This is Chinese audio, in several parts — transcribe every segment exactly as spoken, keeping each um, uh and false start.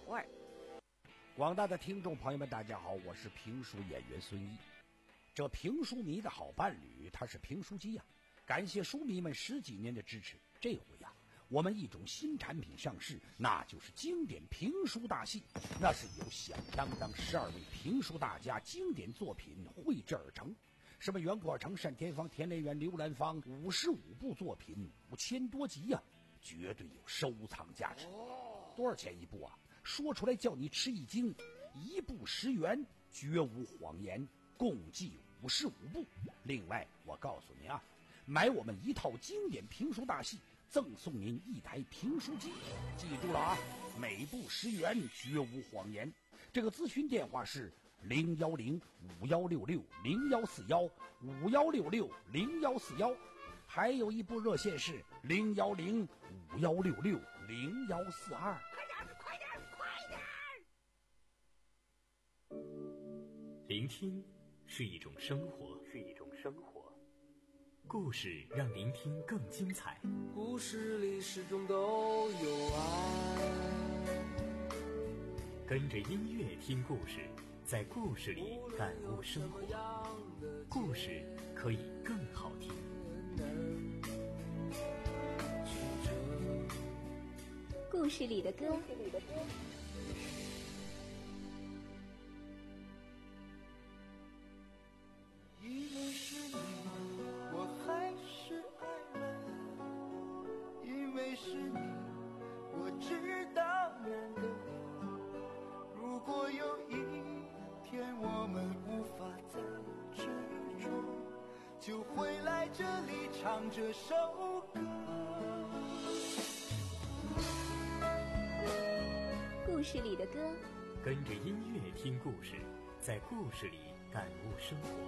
味儿。 广大的听众朋友们，大家好，我是评书演员孙一。这评书迷的好伴侣，他是评书机呀、啊！感谢书迷们十几年的支持。这回呀、啊，我们一种新产品上市，那就是经典评书大戏。那是由响当当十二位评书大家经典作品绘制而成。什么袁国成、单田芳、田连元、刘兰芳，五十五部作品，五千多集呀、啊，绝对有收藏价值。多少钱一部啊？说出来叫你吃一惊，一部十元，绝无谎言，共计五十五部。另外，我告诉你啊，买我们一套经典评书大戏，赠送您一台评书机。记住了啊，每部十元，绝无谎言。这个咨询电话是零幺零五幺六六零幺四幺五幺六六零幺四幺，还有一部热线是零幺零五幺六六零幺四二。 聆听是一种生活，是一种生活。故事让聆听更精彩。 故事里始终都有爱。 跟着音乐听故事，在故事里感悟生活。故事可以更好听。 故事里的歌。故事里的歌。 因为是你，我还是爱了；因为是你，我知道难得。如果有一天我们无法再执着，就会来这里唱这首歌。 故事里的歌， 跟着音乐听故事，在故事里感悟生活。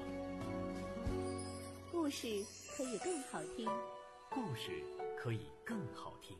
故事可以更好听， 故事可以更好听。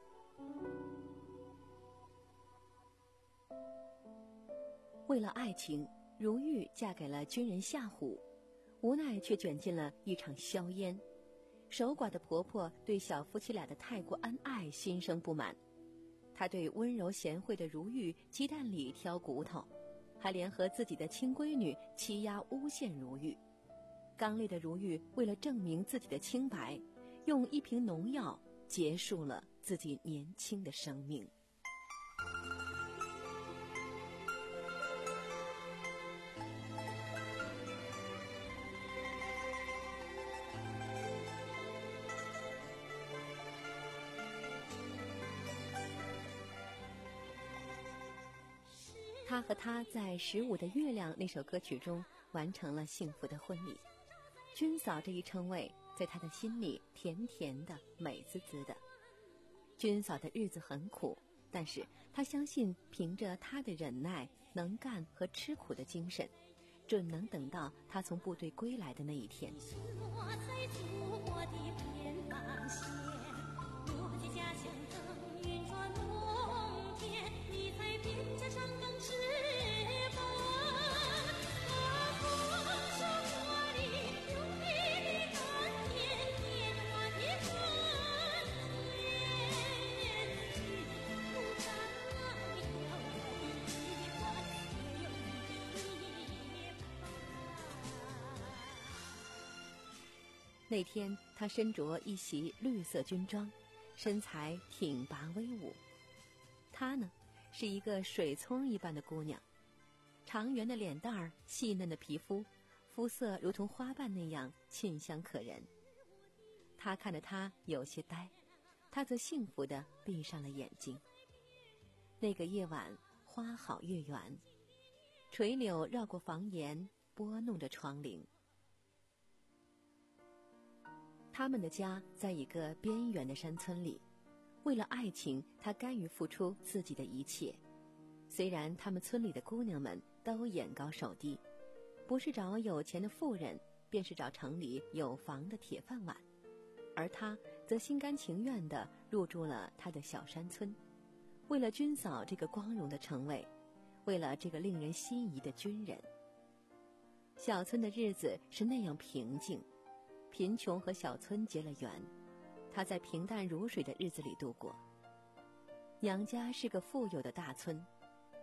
为了爱情，如玉嫁给了军人夏虎，无奈却卷进了一场硝烟。守寡的婆婆对小夫妻俩的太过恩爱心生不满，她对温柔贤惠的如玉鸡蛋里挑骨头，还联合自己的亲闺女欺压诬陷如玉。刚烈的如玉为了证明自己的清白，用一瓶农药结束了自己年轻的生命。他和她在《十五的月亮》那首歌曲中完成了幸福的婚礼。军嫂这一称谓在他的心里甜甜的美滋滋的。军嫂的日子很苦，但是他相信凭着他的忍耐、能干和吃苦的精神，准能等到他从部队归来的那一天。那天她身着一袭绿色军装，身材挺拔威武。她呢，是一个水葱一般的姑娘，长圆的脸蛋儿，细嫩的皮肤，肤色如同花瓣那样沁香可人。她看着她有些呆，她则幸福地闭上了眼睛。那个夜晚花好月圆，垂柳绕过房檐，拨弄着窗棂。他们的家在一个边缘的山村里，为了爱情，他甘于付出自己的一切。虽然他们村里的姑娘们都眼高手低，不是找有钱的富人，便是找城里有房的铁饭碗，而他则心甘情愿地入住了他的小山村，为了军嫂这个光荣的称谓，为了这个令人心仪的军人。小村的日子是那样平静，贫穷和小村结了缘，他在平淡如水的日子里度过。娘家是个富有的大村，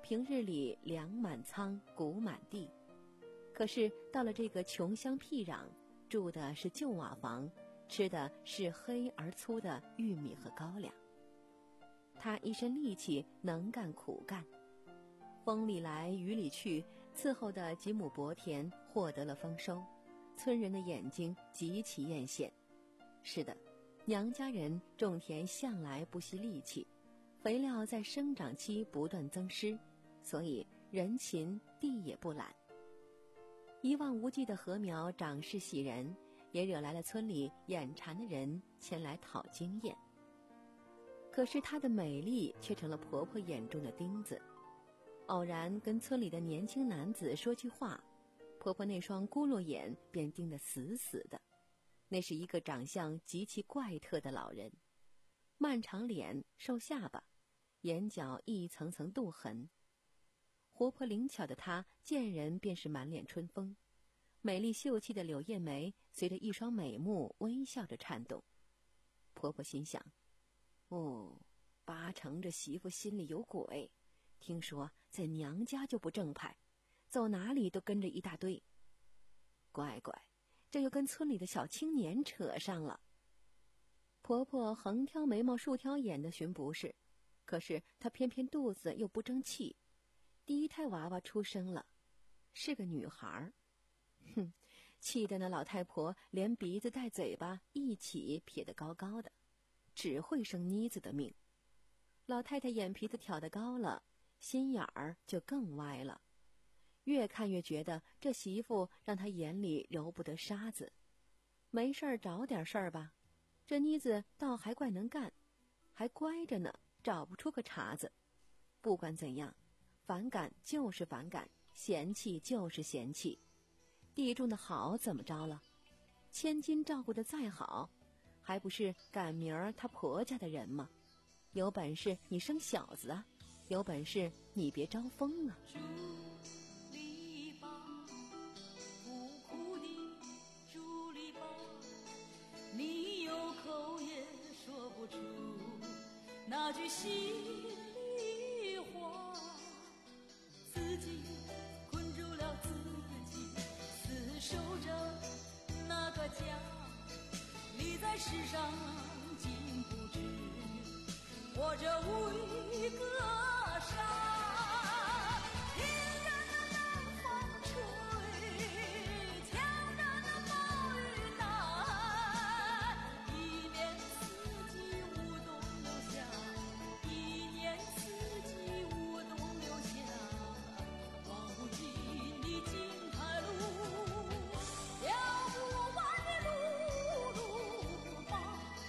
平日里粮满仓，谷满地，可是到了这个穷乡僻壤，住的是旧瓦房，吃的是黑而粗的玉米和高粱。他一身力气，能干苦干，风里来雨里去，伺候的几亩薄田获得了丰收，村人的眼睛极其艳羡。是的，娘家人种田向来不惜力气，肥料在生长期不断增施，所以人勤地也不懒。一望无际的禾苗长势喜人，也惹来了村里眼馋的人前来讨经验。可是她的美丽却成了婆婆眼中的钉子。偶然跟村里的年轻男子说句话，婆婆那双咕噜眼便盯得死死的。那是一个长相极其怪特的老人，漫长脸，瘦下巴，眼角一层层镀痕。活泼灵巧的她见人便是满脸春风，美丽秀气的柳叶眉随着一双美目微笑着颤动。婆婆心想，哦，八成这媳妇心里有鬼，听说在娘家就不正派，走哪里都跟着一大堆。乖乖，这又跟村里的小青年扯上了。婆婆横挑眉毛竖挑眼的寻不是，可是她偏偏肚子又不争气，第一胎娃娃出生了，是个女孩。哼，气得那老太婆连鼻子带嘴巴一起撇得高高的，只会生妮子的命。老太太眼皮子挑得高了，心眼儿就更歪了，越看越觉得这媳妇让她眼里揉不得沙子。没事儿找点事儿吧，这妮子倒还怪能干，还乖着呢，找不出个茬子。不管怎样，反感就是反感，嫌弃就是嫌弃。地种的好怎么着了？千金照顾的再好，还不是赶明儿她婆家的人吗？有本事你生小子啊，有本事你别招风啊。 竹篱笆，苦苦的竹篱笆，你有口也说不出那句心里话，自己困住了自己，死守着那个家，你在世上竟不知活着为个啥。听着那冷风吹，瞧着那暴雨打，一年四季无冬留下，一年四季无冬留下，望不尽的金牌路，了不完的路路不罢。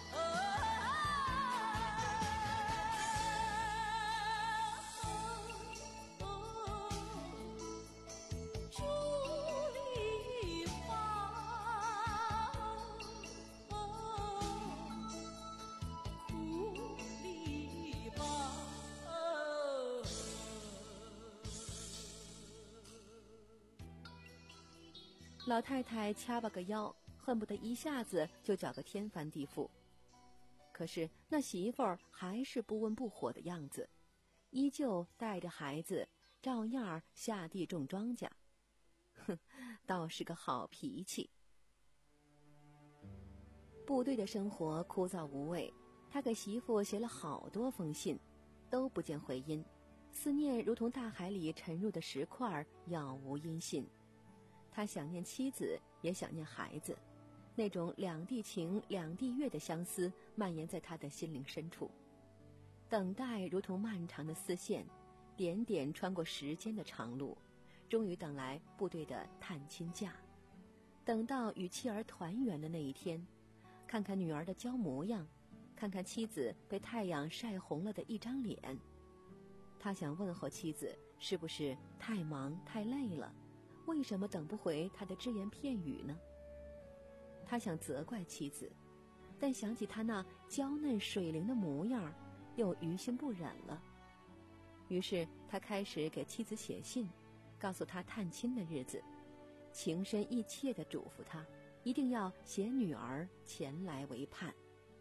竹篱笆，苦篱笆。 老太太掐巴个腰，恨不得一下子就搅个天翻地覆。可是那媳妇儿还是不温不火的样子，依旧带着孩子，照样下地种庄稼。哼，倒是个好脾气。部队的生活枯燥无味，他给媳妇写了好多封信，都不见回音，思念如同大海里沉入的石块，杳无音信。他想念妻子，也想念孩子，那种两地情两地月的相思蔓延在他的心灵深处。等待如同漫长的丝线，点点穿过时间的长路，终于等来部队的探亲假。等到与妻儿团圆的那一天，看看女儿的娇模样，看看妻子被太阳晒红了的一张脸，他想问候妻子是不是太忙太累了，为什么等不回他的只言片语呢？他想责怪妻子，但想起他那娇嫩水灵的模样，又于心不忍了。于是他开始给妻子写信，告诉他探亲的日子，情深意切地嘱咐他一定要携女儿前来为盼。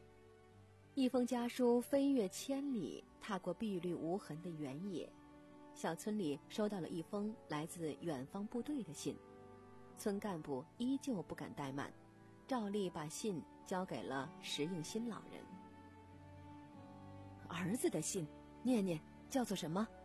一封家书飞越千里，踏过碧绿无痕的原野， 小村里收到了一封来自远方部队的信，村干部依旧不敢怠慢，照例把信交给了石应新老人。儿子的信，念念，叫做什么？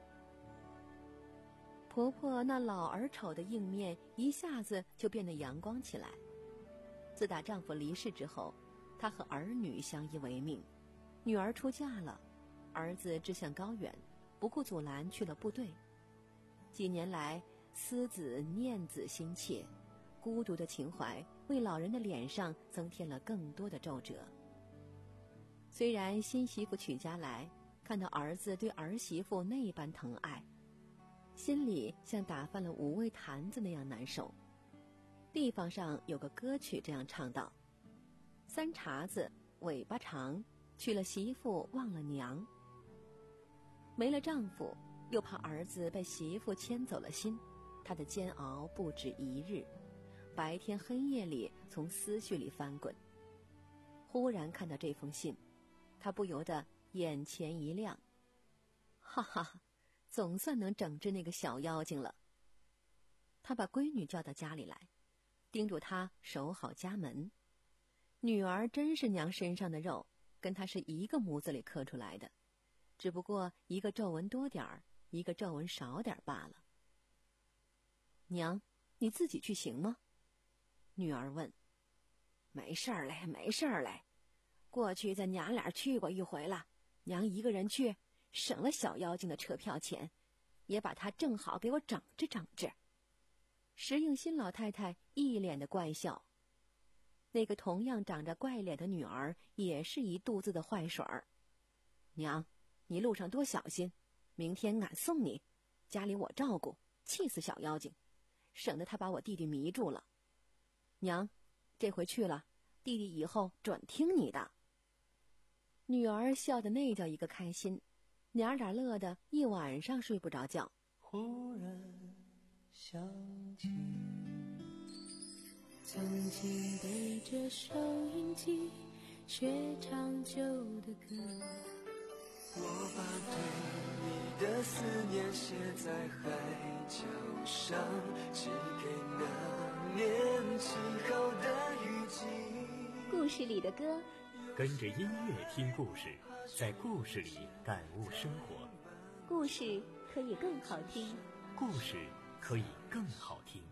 婆婆那老而丑的硬面一下子就变得阳光起来。自打丈夫离世之后，她和儿女相依为命，女儿出嫁了，儿子志向高远，不顾阻拦去了部队。几年来，思子念子心切，孤独的情怀为老人的脸上增添了更多的皱褶。虽然新媳妇娶家来，看到儿子对儿媳妇那般疼爱，心里像打翻了五味坛子那样难受。地方上有个歌曲这样唱道：三茬子尾巴长，娶了媳妇忘了娘。没了丈夫，又怕儿子被媳妇牵走了心，她的煎熬不止一日，白天黑夜里从思绪里翻滚。忽然看到这封信，她不由得眼前一亮，哈哈，总算能整治那个小妖精了。她把闺女叫到家里来，叮嘱她守好家门。女儿真是娘身上的肉，跟她是一个模子里刻出来的，只不过一个皱纹多点儿，一个皱纹少点儿罢了。娘，你自己去行吗？女儿问。没事儿嘞，没事儿嘞，过去咱娘俩去过一回了，娘一个人去，省了小妖精的车票钱，也把她正好给我整治整治。石应新老太太一脸的怪笑，那个同样长着怪脸的女儿也是一肚子的坏水儿。娘，你路上多小心，明天俺送你，家里我照顾，气死小妖精，省得她把我弟弟迷住了。娘，这回去了，弟弟以后准听你的。女儿笑得那叫一个开心，娘俩乐得一晚上睡不着觉。 忽然想起曾经对着收音机学唱旧的歌，我把对你的思念写在海角上，寄给那年起好的雨季。 故事里的歌， 跟着音乐听故事，在故事里感悟生活。 故事可以更好听， 故事可以更好听。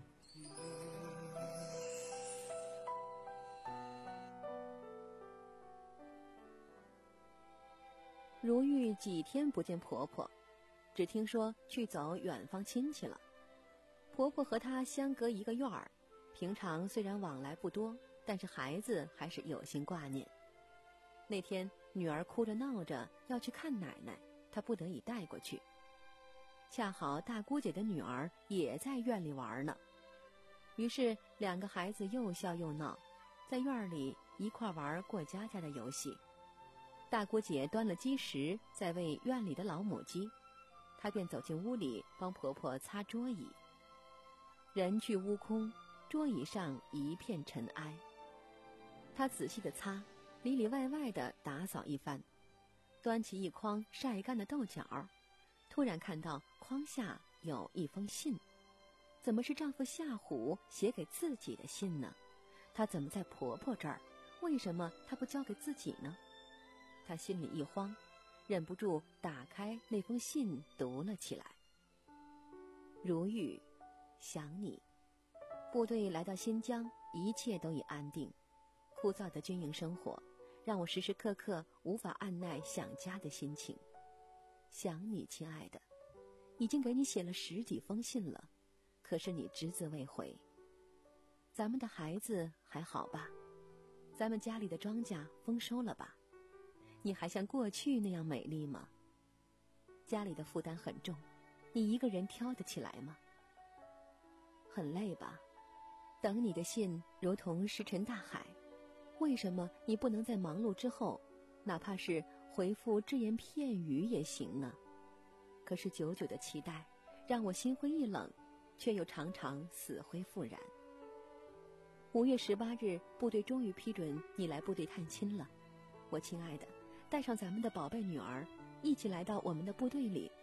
如玉几天不见婆婆，只听说去走远方亲戚了。婆婆和她相隔一个院儿，平常虽然往来不多，但是孩子还是有心挂念。那天女儿哭着闹着要去看奶奶，她不得已带过去。恰好大姑姐的女儿也在院里玩呢，于是两个孩子又笑又闹，在院里一块玩过家家的游戏。大姑姐端了鸡食在喂院里的老母鸡，她便走进屋里帮婆婆擦桌椅。人去屋空，桌椅上一片尘埃。她仔细地擦，里里外外地打扫一番，端起一筐晒干的豆角，突然看到筐下有一封信，怎么是丈夫夏虎写给自己的信呢？她怎么在婆婆这儿？为什么她不交给自己呢？她心里一慌，忍不住打开那封信读了起来。如玉，想你。部队来到新疆，一切都已安定，枯燥的军营生活让我时时刻刻无法按耐想家的心情。想你，亲爱的，已经给你写了十几封信了，可是你只字未回。咱们的孩子还好吧？咱们家里的庄稼丰收了吧？你还像过去那样美丽吗？家里的负担很重，你一个人挑得起来吗？很累吧？等你的信如同石沉大海，为什么你不能在忙碌之后，哪怕是回复只言片语也行呢？可是久久的期待让我心灰意冷，却又常常死灰复燃。五月十八日，部队终于批准你来部队探亲了。我亲爱的，带上咱们的宝贝女儿，一起来到我们的部队里。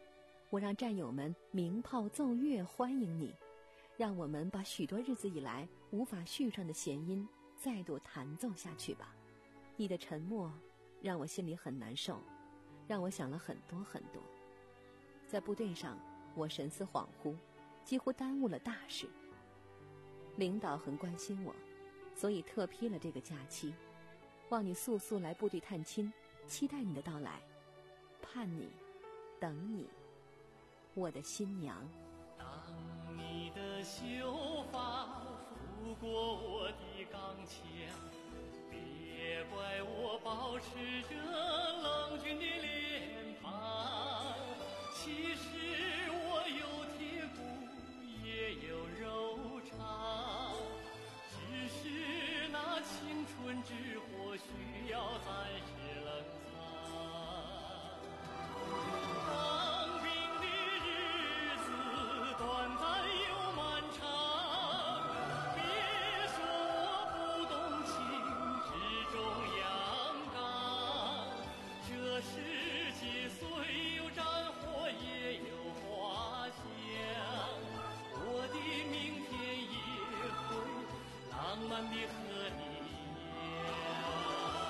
我让战友们鸣炮奏乐欢迎你，让我们把许多日子以来无法续上的弦音再度弹奏下去吧。你的沉默让我心里很难受，让我想了很多很多。在部队上，我神思恍惚，几乎耽误了大事。领导很关心我，所以特批了这个假期，望你速速来部队探亲，期待你的到来，盼你，等你，我的新娘。 当你的秀发拂过我的钢枪，别怪我保持着冷峻的脸庞。其实我有铁骨也有肉肠，只是那青春之火需要暂时冷藏。当兵的日子短暂又漫长，别说我不懂情，始终阳刚。这世界虽有战火也有花香，我的明天也会浪漫的和你一样。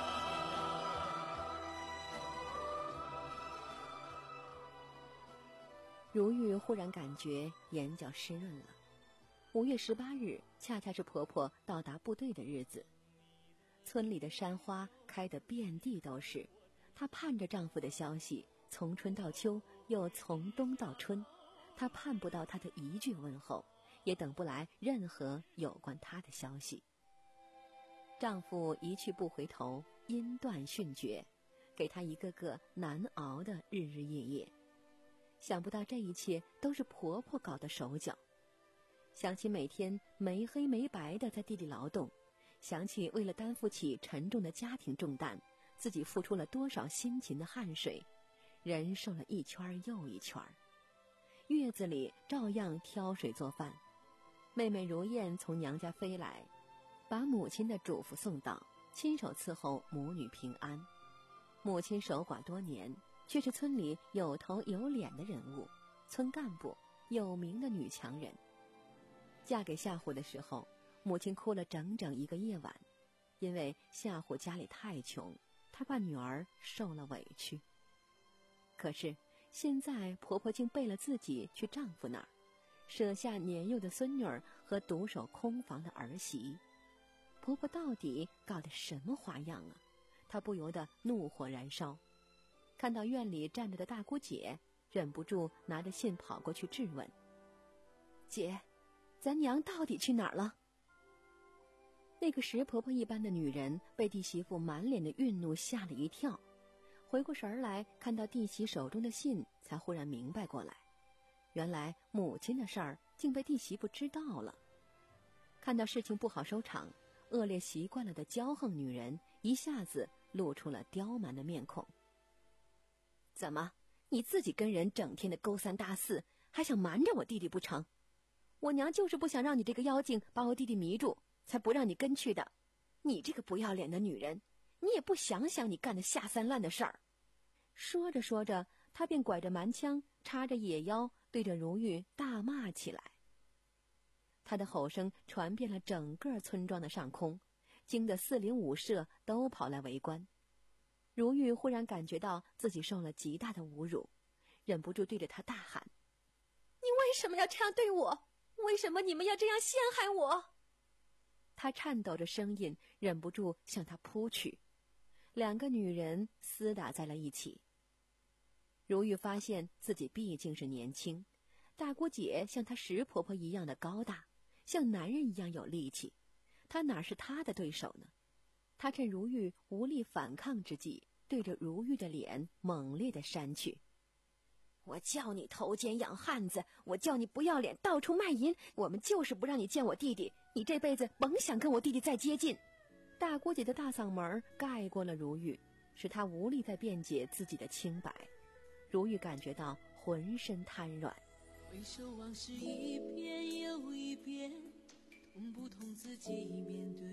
如玉忽然感觉眼角湿润了。五月十八日恰恰是婆婆到达部队的日子，村里的山花开得遍地都是，她盼着丈夫的消息，从春到秋，又从冬到春，她盼不到他的一句问候，也等不来任何有关她的消息。丈夫一去不回头，音断讯绝，给她一个个难熬的日日夜夜。想不到这一切都是婆婆搞的手脚，想起每天没黑没白的在地里劳动，想起为了担负起沉重的家庭重担，自己付出了多少辛勤的汗水，人瘦了一圈又一圈。月子里照样挑水做饭，妹妹如燕从娘家飞来，把母亲的嘱咐送到，亲手伺候母女平安。母亲守寡多年，却是村里有头有脸的人物，村干部，有名的女强人。嫁给夏虎的时候，母亲哭了整整一个夜晚，因为夏虎家里太穷，她怕女儿受了委屈。可是现在婆婆竟背了自己去丈夫那儿，舍下年幼的孙女儿和独守空房的儿媳。婆婆到底搞的什么花样啊？她不由得怒火燃烧。看到院里站着的大姑姐，忍不住拿着信跑过去质问：姐，咱娘到底去哪儿了？那个石婆婆一般的女人被弟媳妇满脸的愠怒吓了一跳，回过神来看到弟媳手中的信，才忽然明白过来，原来母亲的事儿竟被弟媳妇知道了。看到事情不好收场，恶劣习惯了的骄横女人一下子露出了刁蛮的面孔。怎么，你自己跟人整天的勾三搭四，还想瞒着我弟弟不成？我娘就是不想让你这个妖精把我弟弟迷住，才不让你跟去的。你这个不要脸的女人，你也不想想你干的下三滥的事儿。说着说着，她便拐着蛮枪，插着野腰，对着如玉大骂起来。她的吼声传遍了整个村庄的上空，惊得四邻五舍都跑来围观。如玉忽然感觉到自己受了极大的侮辱，忍不住对着他大喊：你为什么要这样对我？为什么你们要这样陷害我？她颤抖着声音，忍不住向他扑去。两个女人厮打在了一起。如玉发现自己毕竟是年轻，大姑姐像她石婆婆一样的高大，像男人一样有力气，她哪是她的对手呢？她趁如玉无力反抗之际，对着如玉的脸猛烈地扇去。我叫你头奸养汉子，我叫你不要脸到处卖淫，我们就是不让你见我弟弟，你这辈子甭想跟我弟弟再接近。大姑姐的大嗓门盖过了如玉，使她无力再辩解自己的清白。如玉感觉到浑身瘫软。 回首往事一遍又一遍，痛不痛自己面对，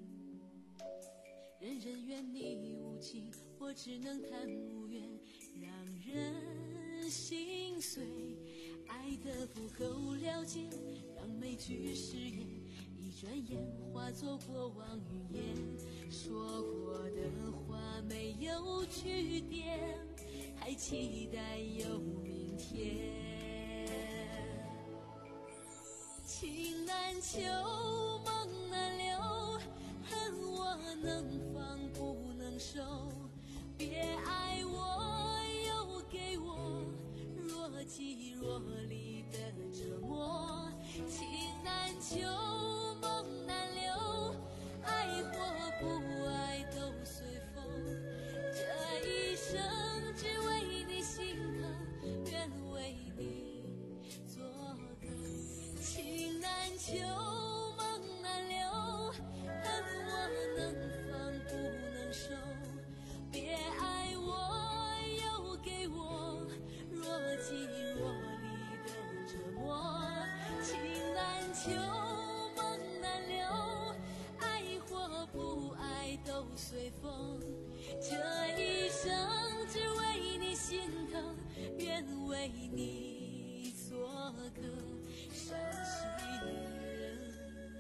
人人怨你无情，我只能叹无怨，让人心碎，爱的不够了解，让每句誓言一转眼化作过往云烟。说过的话没有句点，还期待有明天。情难求，梦难留，恨我能放不能收。别爱我，又给我若即若离的折磨。情难求，梦难留，爱或不爱都随风。这一生只为你心疼，愿为你做个。情难求，梦难留，恨我能放不能收。别爱我，又给我若即若离的折磨。情难求，梦难留，爱或不爱都随风。这一生只为你心疼，愿为你做个伤心人。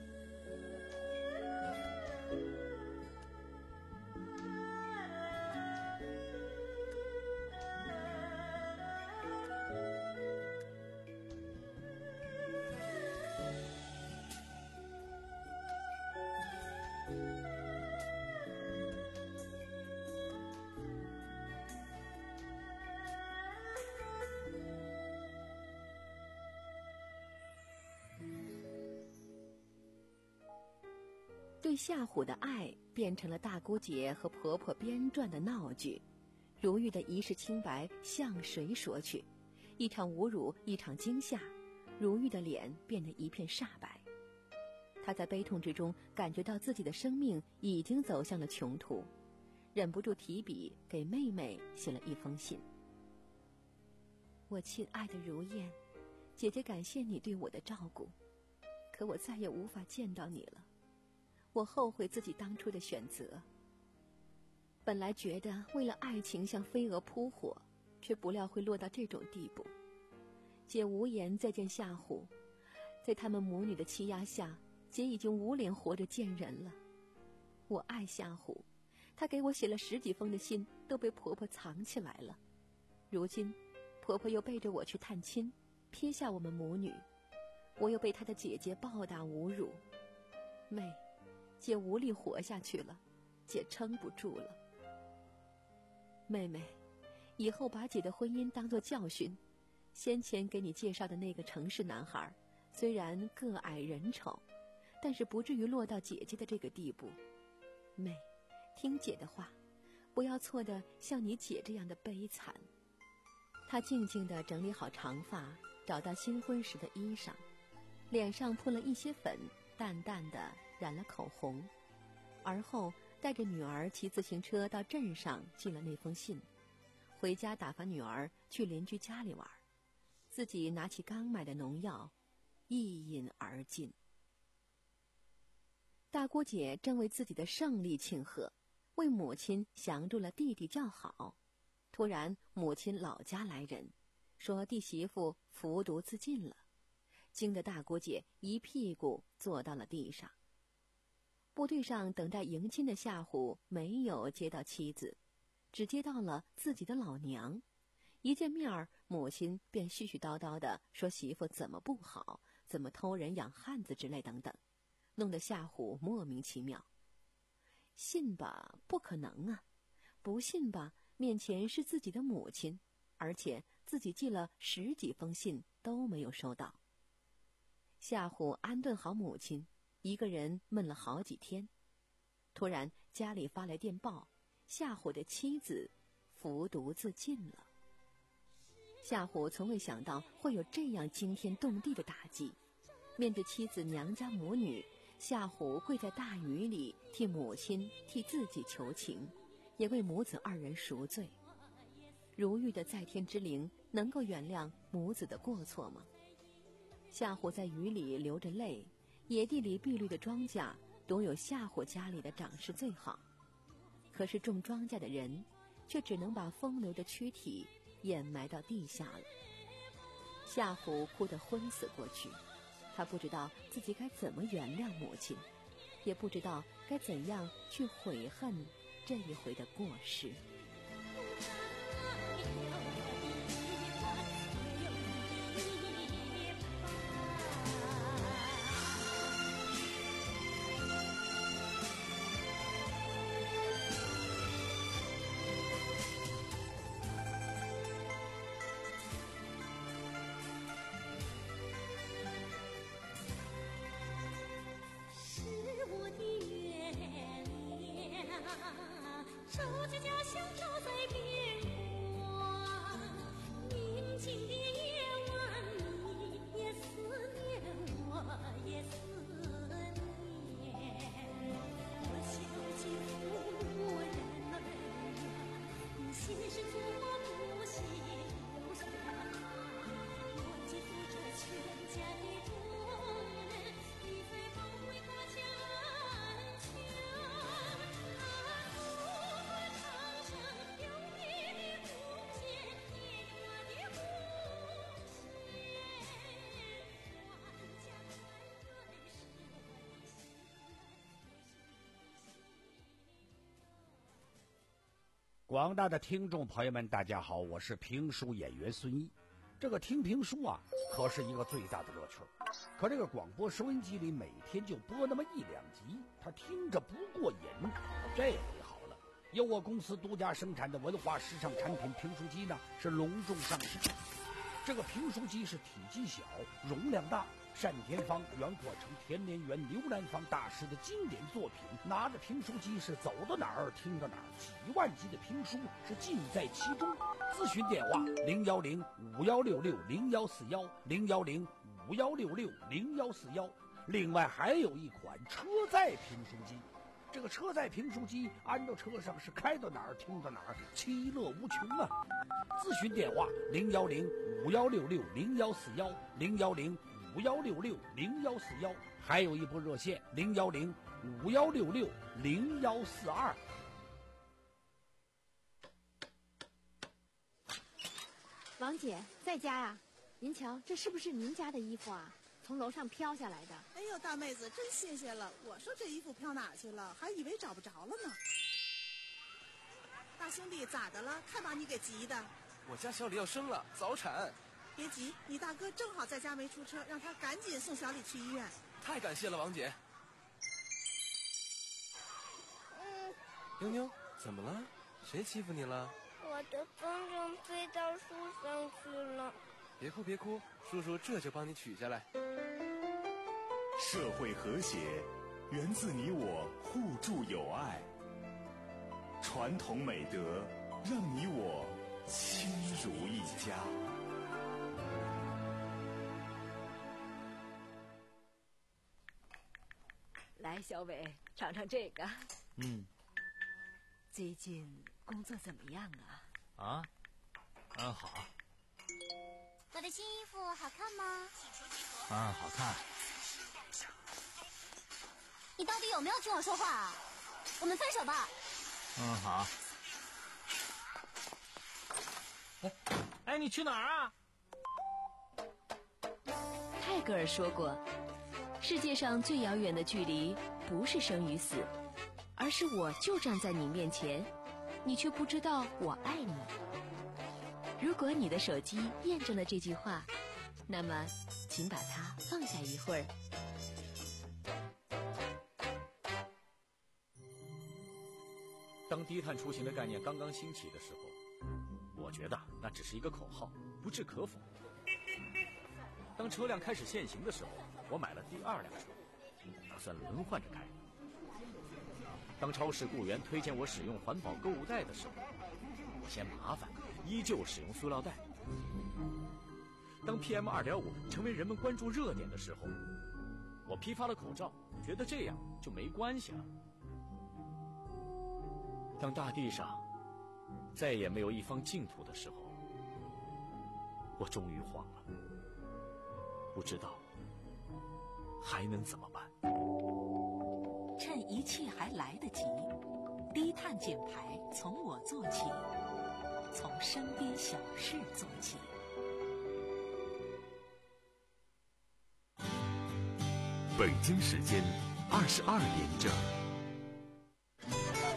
对夏虎的爱变成了大姑姐和婆婆编撰的闹剧，如玉的一世清白向谁索取？一场侮辱，一场惊吓，如玉的脸变得一片煞白。她在悲痛之中感觉到自己的生命已经走向了穷途，忍不住提笔给妹妹写了一封信。我亲爱的如燕，姐姐感谢你对我的照顾，可我再也无法见到你了。我后悔自己当初的选择。本来觉得为了爱情像飞蛾扑火，却不料会落到这种地步。姐无颜再见夏虎，在他们母女的欺压下，姐已经无脸活着见人了。我爱夏虎，她给我写了十几封的信，都被婆婆藏起来了。如今婆婆又背着我去探亲，撇下我们母女，我又被她的姐姐暴打侮辱。妹，姐无力活下去了，姐撑不住了。妹妹，以后把姐的婚姻当作教训。先前给你介绍的那个城市男孩，虽然个矮人丑，但是不至于落到姐姐的这个地步。妹，听姐的话，不要错得像你姐这样的悲惨。她静静地整理好长发，找到新婚时的衣裳，脸上扑了一些粉，淡淡的染了口红，而后带着女儿骑自行车到镇上寄了那封信，回家打发女儿去邻居家里玩，自己拿起刚买的农药一饮而尽。大姑姐正为自己的胜利庆贺，为母亲降住了弟弟叫好，突然母亲老家来人，说弟媳妇服毒自尽了，惊得大姑姐一屁股坐到了地上。部队上等待迎亲的夏虎没有接到妻子，只接到了自己的老娘。一见面，母亲便絮絮叨叨地说媳妇怎么不好，怎么偷人养汉子之类等等，弄得夏虎莫名其妙。信吧，不可能啊；不信吧，面前是自己的母亲，而且自己寄了十几封信都没有收到。夏虎安顿好母亲，一个人闷了好几天。突然家里发来电报，夏虎的妻子服毒自尽了。夏虎从未想到会有这样惊天动地的打击，面对妻子娘家母女，夏虎跪在大雨里替母亲替自己求情，也为母子二人赎罪。如玉的在天之灵能够原谅母子的过错吗？夏虎在雨里流着泪，野地里碧绿的庄稼独有夏虎家里的长势最好，可是种庄稼的人却只能把风流的躯体掩埋到地下了。夏福哭得昏死过去，他不知道自己该怎么原谅母亲，也不知道该怎样去悔恨这一回的过失。 广大的听众朋友们，大家好，我是评书演员孙一。这个听评书啊，可是一个最大的乐趣。可这个广播收音机里每天就播那么一两集，他听着不过瘾。这回好了，由我公司独家生产的文化时尚产品评书机呢，是隆重上市。这个评书机是体积小，容量大，单田芳、袁阔成、田连元、刘兰芳大师的经典作品，拿着评书机是走到哪儿听到哪儿，几万集的评书是尽在其中。咨询电话零幺零五幺六六零幺四幺零幺零五幺六六零幺四幺。另外还有一款车载评书机，这个车载评书机安到车上是开到哪儿听到哪儿，其乐无穷啊！咨询电话零幺零五幺六六零幺四幺零幺零五幺六六零幺四幺，还有一部热线零幺零五幺六六零幺四二。 王姐在家呀？您瞧，这是不是您家的衣服啊？从楼上飘下来的。 哎呦，大妹子，真谢谢了！我说这衣服飘哪去了，还以为找不着了呢。大兄弟，咋的了？看把你给急的。 我家小李要生了，早产。 别急，你大哥正好在家没出车，让他赶紧送小李去医院。 太感谢了，王姐。 嗯， 妞妞，怎么了？谁欺负你了？ 我的风筝飞到树上去了。 别哭别哭，叔叔这就帮你取下来。 社会和谐源自你我互助友爱，传统美德让你我亲如一家。 来，小伟，尝尝这个。 嗯。 最近工作怎么样啊？ 啊，嗯，好。 我的新衣服好看吗？ 嗯，好看。 你到底有没有听我说话啊？我们分手吧。 嗯，好。哎，哎，你去哪儿啊？ 泰戈尔说过，世界上最遥远的距离不是生与死，而是我就站在你面前，你却不知道我爱你。如果你的手机验证了这句话，那么请把它放下一会儿。 当低碳出行的概念刚刚兴起的时候，我觉得那只是一个口号，不置可否。当车辆开始限行的时候，我买了第二辆车，打算轮换着开。当超市雇员推荐我使用环保购物袋的时候，我嫌麻烦，依旧使用塑料袋。当 P M 二点五 成为人们关注热点的时候，我批发了口罩，觉得这样就没关系了。当大地上再也没有一方净土的时候，我终于慌了，不知道还能怎么办。 趁一切还来得及，低碳减排从我做起。 从身边小事做起。 北京时间二十二点整。